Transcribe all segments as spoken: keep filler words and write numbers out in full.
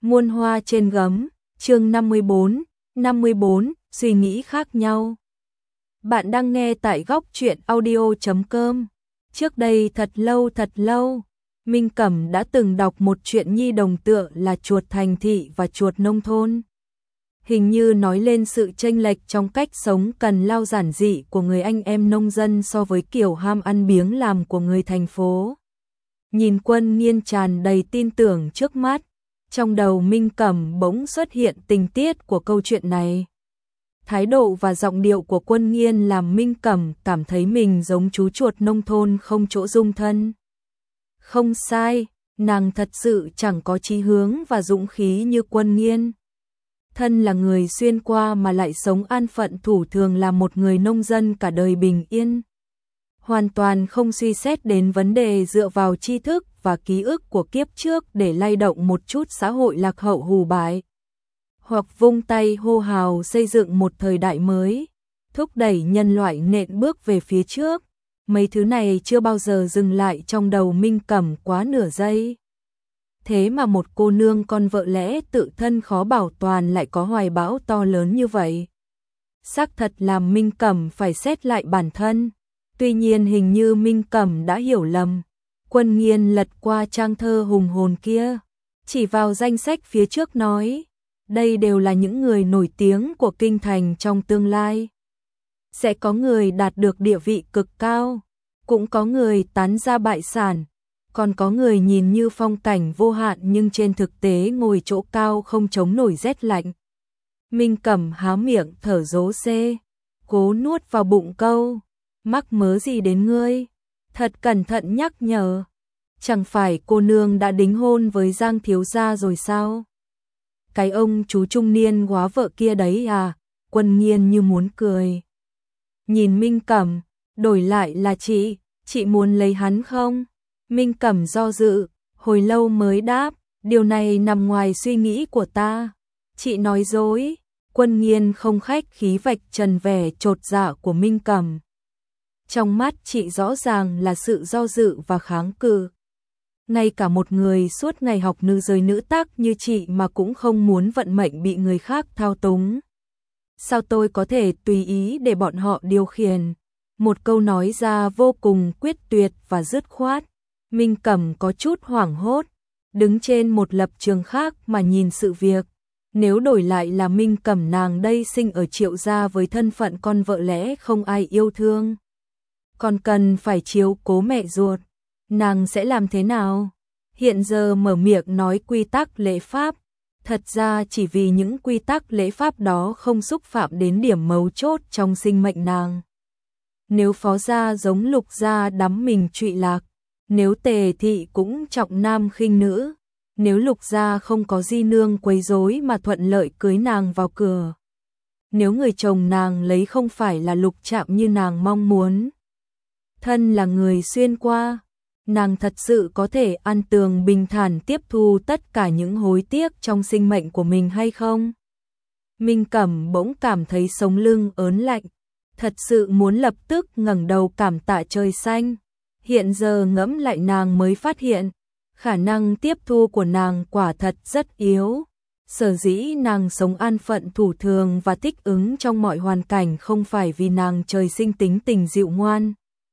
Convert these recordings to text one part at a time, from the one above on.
Muôn hoa trên gấm, chương năm mươi bốn, năm mươi bốn, suy nghĩ khác nhau. Bạn đang nghe tại góc truyện audio chấm com. Trước đây thật lâu thật lâu, Minh Cẩm đã từng đọc một chuyện nhi đồng tựa là Chuột thành thị và Chuột nông thôn. Hình như nói lên sự chênh lệch trong cách sống cần lao giản dị của người anh em nông dân so với kiểu ham ăn biếng làm của người thành phố. Nhìn Quân Nghiên tràn đầy tin tưởng trước mắt, trong đầu Minh Cẩm bỗng xuất hiện tình tiết của câu chuyện này. Thái độ và giọng điệu của Quân Nghiên làm Minh Cẩm cảm thấy mình giống chú chuột nông thôn không chỗ dung thân. Không sai, nàng thật sự chẳng có chí hướng và dũng khí như Quân Nghiên. Thân là người xuyên qua mà lại sống an phận thủ thường là một người nông dân cả đời bình yên. Hoàn toàn không suy xét đến vấn đề dựa vào tri thức và ký ức của kiếp trước để lay động một chút xã hội lạc hậu hù bại. Hoặc vung tay hô hào xây dựng một thời đại mới, thúc đẩy nhân loại nện bước về phía trước. Mấy thứ này chưa bao giờ dừng lại trong đầu Minh Cẩm quá nửa giây. Thế mà một cô nương con vợ lẽ tự thân khó bảo toàn lại có hoài bão to lớn như vậy. Xác thật làm Minh Cẩm phải xét lại bản thân. Tuy nhiên hình như Minh Cẩm đã hiểu lầm. Quân Nghiên lật qua trang thơ hùng hồn kia, chỉ vào danh sách phía trước nói, đây đều là những người nổi tiếng của kinh thành trong tương lai. Sẽ có người đạt được địa vị cực cao, cũng có người tán ra bại sản, còn có người nhìn như phong cảnh vô hạn nhưng trên thực tế ngồi chỗ cao không chống nổi rét lạnh. Minh Cẩm há miệng thở rố xê, cố nuốt vào bụng câu, mắc mớ gì đến ngươi, thật cẩn thận nhắc nhở. Chẳng phải cô nương đã đính hôn với Giang thiếu gia rồi sao? Cái ông chú trung niên góa vợ kia đấy à? Quân Nghiên như muốn cười. Nhìn Minh Cẩm, đổi lại là chị, chị muốn lấy hắn không? Minh Cẩm do dự, hồi lâu mới đáp, điều này nằm ngoài suy nghĩ của ta. Chị nói dối. Quân Nghiên không khách khí vạch trần vẻ chột dạ của Minh Cẩm. Trong mắt chị rõ ràng là sự do dự và kháng cự. Ngay cả một người suốt ngày học nữ giới nữ tác như chị mà cũng không muốn vận mệnh bị người khác thao túng. Sao tôi có thể tùy ý để bọn họ điều khiển? Một câu nói ra vô cùng quyết tuyệt và dứt khoát. Minh Cẩm có chút hoảng hốt, đứng trên một lập trường khác mà nhìn sự việc. Nếu đổi lại là Minh Cẩm nàng đây sinh ở Triệu gia với thân phận con vợ lẽ không ai yêu thương, còn cần phải chiếu cố mẹ ruột, nàng sẽ làm thế nào? Hiện giờ mở miệng nói quy tắc lễ pháp, thật ra chỉ vì những quy tắc lễ pháp đó không xúc phạm đến điểm mấu chốt trong sinh mệnh nàng. Nếu Phó gia giống Lục gia đắm mình trụy lạc, nếu Tề thị cũng trọng nam khinh nữ, nếu Lục gia không có di nương quấy rối mà thuận lợi cưới nàng vào cửa, nếu người chồng nàng lấy không phải là Lục Trạm như nàng mong muốn, thân là người xuyên qua, nàng thật sự có thể an tường bình thản tiếp thu tất cả những hối tiếc trong sinh mệnh của mình hay không? Minh Cẩm bỗng cảm thấy sống lưng ớn lạnh, thật sự muốn lập tức ngẩng đầu cảm tạ trời xanh. Hiện giờ ngẫm lại nàng mới phát hiện, khả năng tiếp thu của nàng quả thật rất yếu. Sở dĩ nàng sống an phận thủ thường và thích ứng trong mọi hoàn cảnh không phải vì nàng trời sinh tính tình dịu ngoan,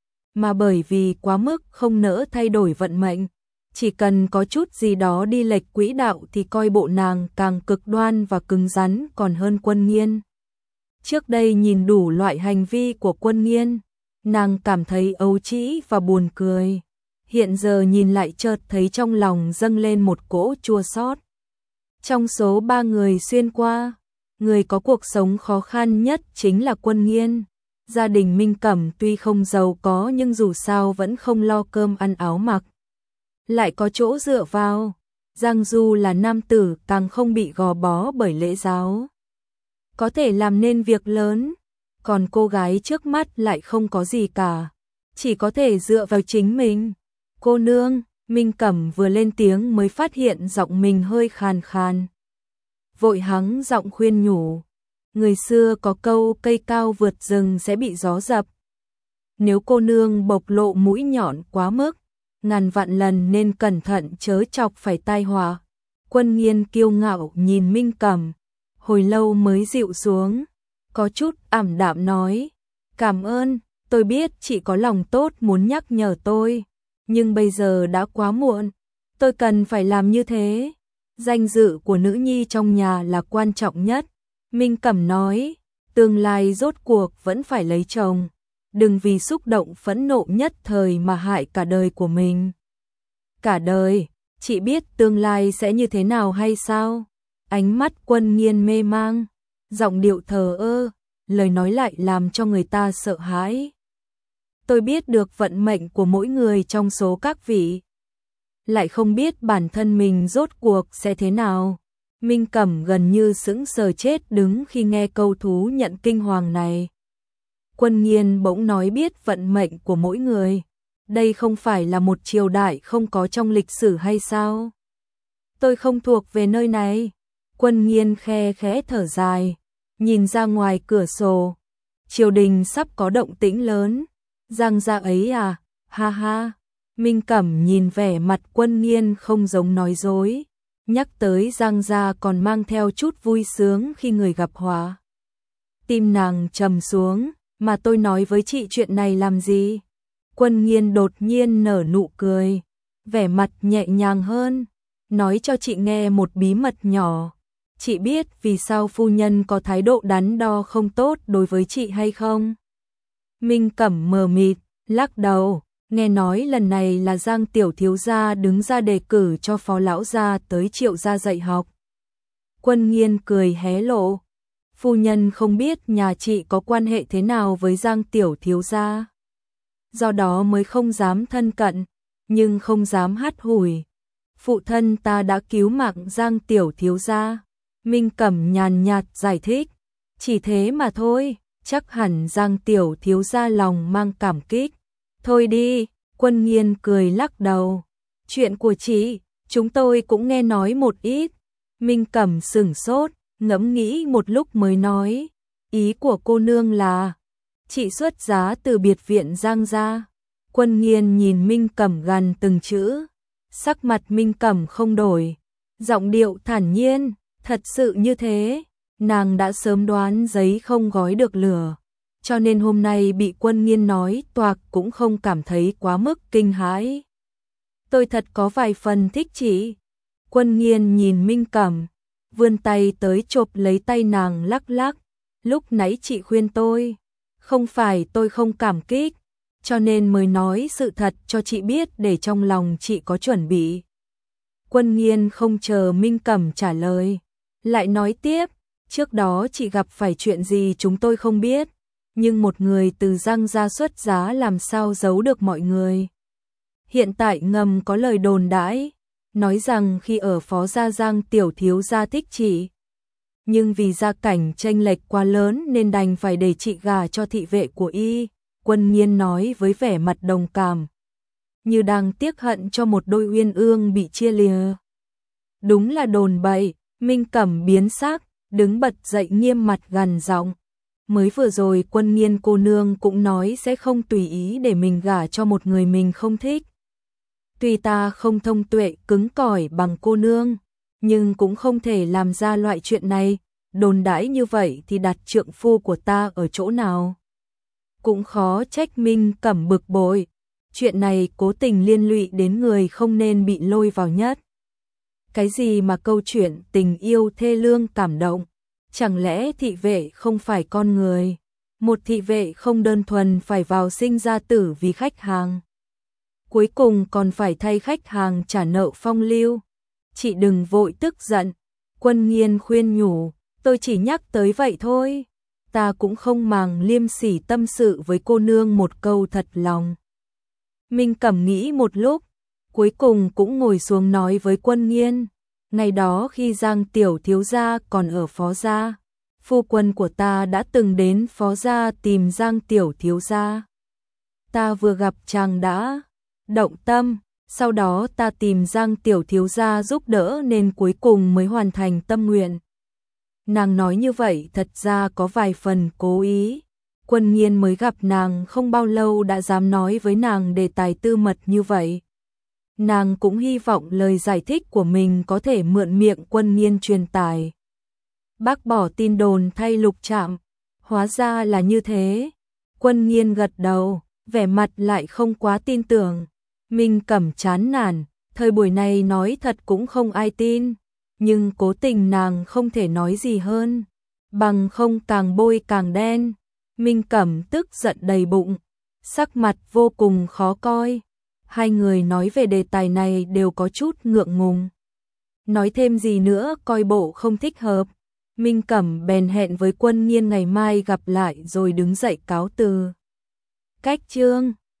mà bởi vì quá mức không nỡ thay đổi vận mệnh. Chỉ cần có chút gì đó đi lệch quỹ đạo thì coi bộ nàng càng cực đoan và cứng rắn còn hơn Quân Nghiên. Trước đây nhìn đủ loại hành vi của Quân Nghiên, nàng cảm thấy ấu trĩ và buồn cười. Hiện giờ nhìn lại chợt thấy trong lòng dâng lên một cỗ chua xót. Trong số ba người xuyên qua, người có cuộc sống khó khăn nhất chính là Quân Nghiên. Gia đình Minh Cẩm tuy không giàu có nhưng dù sao vẫn không lo cơm ăn áo mặc, lại có chỗ dựa vào. Giang Du là nam tử càng không bị gò bó bởi lễ giáo, có thể làm nên việc lớn, còn cô gái trước mắt lại không có gì cả, chỉ có thể dựa vào chính mình. Cô nương, Minh Cẩm vừa lên tiếng mới phát hiện giọng mình hơi khàn khàn. Vội hắng giọng khuyên nhủ, người xưa có câu cây cao vượt rừng sẽ bị gió dập. Nếu cô nương bộc lộ mũi nhọn quá mức, ngàn vạn lần nên cẩn thận chớ chọc phải tai họa. Quân Nghiên kiêu ngạo nhìn Minh Cẩm, hồi lâu mới dịu xuống, có chút ảm đạm nói, cảm ơn, tôi biết chị có lòng tốt muốn nhắc nhở tôi, nhưng bây giờ đã quá muộn, tôi cần phải làm như thế. Danh dự của nữ nhi trong nhà là quan trọng nhất. Minh Cẩm nói, tương lai rốt cuộc vẫn phải lấy chồng, đừng vì xúc động phẫn nộ nhất thời mà hại cả đời của mình. Cả đời, chị biết tương lai sẽ như thế nào hay sao? Ánh mắt Quân Nghiên mê mang, giọng điệu thờ ơ, lời nói lại làm cho người ta sợ hãi. Tôi biết được vận mệnh của mỗi người trong số các vị, lại không biết bản thân mình rốt cuộc sẽ thế nào. Minh Cẩm gần như sững sờ chết đứng khi nghe câu thú nhận kinh hoàng này. Quân Nghiên bỗng nói biết vận mệnh của mỗi người. Đây không phải là một triều đại không có trong lịch sử hay sao? Tôi không thuộc về nơi này. Quân Nghiên khe khẽ thở dài, nhìn ra ngoài cửa sổ. Triều đình sắp có động tĩnh lớn. Giang gia ấy à? Ha ha. Minh Cẩm nhìn vẻ mặt Quân Nghiên không giống nói dối. Nhắc tới Giang gia còn mang theo chút vui sướng khi người gặp họa. Tim nàng trầm xuống, mà tôi nói với chị chuyện này làm gì? Quân Nghiên đột nhiên nở nụ cười, vẻ mặt nhẹ nhàng hơn, nói cho chị nghe một bí mật nhỏ. Chị biết vì sao phu nhân có thái độ đắn đo không tốt đối với chị hay không? Minh Cẩm mờ mịt, lắc đầu, nghe nói lần này là Giang tiểu thiếu gia đứng ra đề cử cho phó lão gia tới Triệu gia dạy học. Quân Nghiên cười hé lộ, phu nhân không biết nhà chị có quan hệ thế nào với Giang tiểu thiếu gia, do đó mới không dám thân cận, nhưng không dám hắt hủi. Phụ thân ta đã cứu mạng Giang tiểu thiếu gia. Minh Cẩm nhàn nhạt giải thích, chỉ thế mà thôi, chắc hẳn Giang tiểu thiếu gia lòng mang cảm kích. Thôi đi, Quân Nghiên cười lắc đầu, chuyện của chị, chúng tôi cũng nghe nói một ít. Minh Cẩm sửng sốt, ngẫm nghĩ một lúc mới nói, ý của cô nương là, chị xuất giá từ biệt viện Giang gia. Quân Nghiên nhìn Minh Cẩm gần từng chữ, sắc mặt Minh Cẩm không đổi, giọng điệu thản nhiên, thật sự như thế, nàng đã sớm đoán giấy không gói được lửa, cho nên hôm nay bị Quân Nghiên nói toạc cũng không cảm thấy quá mức kinh hãi. Tôi thật có vài phần thích chị. Quân Nghiên nhìn Minh Cẩm, vươn tay tới chộp lấy tay nàng lắc lắc, lúc nãy chị khuyên tôi, không phải tôi không cảm kích, cho nên mới nói sự thật cho chị biết để trong lòng chị có chuẩn bị. Quân Nghiên không chờ Minh Cẩm trả lời, lại nói tiếp, trước đó chị gặp phải chuyện gì chúng tôi không biết, nhưng một người từ Giang gia xuất giá làm sao giấu được mọi người. Hiện tại ngầm có lời đồn đãi, nói rằng khi ở phó gia Giang tiểu thiếu gia thích chị, nhưng vì gia cảnh chênh lệch quá lớn nên đành phải để chị gả cho thị vệ của y. Quân Nghiên nói với vẻ mặt đồng cảm, như đang tiếc hận cho một đôi uyên ương bị chia lìa. Đúng là đồn bậy. Minh Cẩm biến sắc, đứng bật dậy nghiêm mặt gằn giọng, mới vừa rồi Quân Nghiên cô nương cũng nói sẽ không tùy ý để mình gả cho một người mình không thích. Tuy ta không thông tuệ cứng cỏi bằng cô nương, nhưng cũng không thể làm ra loại chuyện này, đồn đãi như vậy thì đặt trượng phu của ta ở chỗ nào? Cũng khó trách Minh Cẩm bực bội, chuyện này cố tình liên lụy đến người không nên bị lôi vào nhất. Cái gì mà câu chuyện tình yêu thê lương cảm động, chẳng lẽ thị vệ không phải con người? Một thị vệ không đơn thuần phải vào sinh ra tử vì khách hàng, cuối cùng còn phải thay khách hàng trả nợ phong lưu. Chị đừng vội tức giận. Quân Nghiên khuyên nhủ, tôi chỉ nhắc tới vậy thôi, ta cũng không màng liêm sỉ tâm sự với cô nương một câu thật lòng. Minh Cẩm nghĩ một lúc, cuối cùng cũng ngồi xuống nói với Quân Nghiên, ngày đó khi Giang tiểu thiếu gia còn ở phó gia, phu quân của ta đã từng đến phó gia tìm Giang tiểu thiếu gia. Ta vừa gặp chàng đã động tâm, sau đó ta tìm Giang tiểu thiếu gia giúp đỡ nên cuối cùng mới hoàn thành tâm nguyện. Nàng nói như vậy thật ra có vài phần cố ý. Quân Nghiên mới gặp nàng không bao lâu đã dám nói với nàng đề tài tư mật như vậy. nàng cũng hy vọng lời giải thích của mình có thể mượn miệng Quân Nghiên truyền tải. Bác bỏ tin đồn thay Lục Trạm, hóa ra là như thế. Quân Nghiên gật đầu, vẻ mặt lại không quá tin tưởng. Minh Cẩm chán nản, thời buổi này nói thật cũng không ai tin, nhưng cố tình nàng không thể nói gì hơn, bằng không càng bôi càng đen. Minh Cẩm tức giận đầy bụng, sắc mặt vô cùng khó coi. Hai người nói về đề tài này đều có chút ngượng ngùng. Nói thêm gì nữa coi bộ không thích hợp. Minh Cẩm bèn hẹn với Quân Nghiên ngày mai gặp lại rồi đứng dậy cáo từ. Cách chương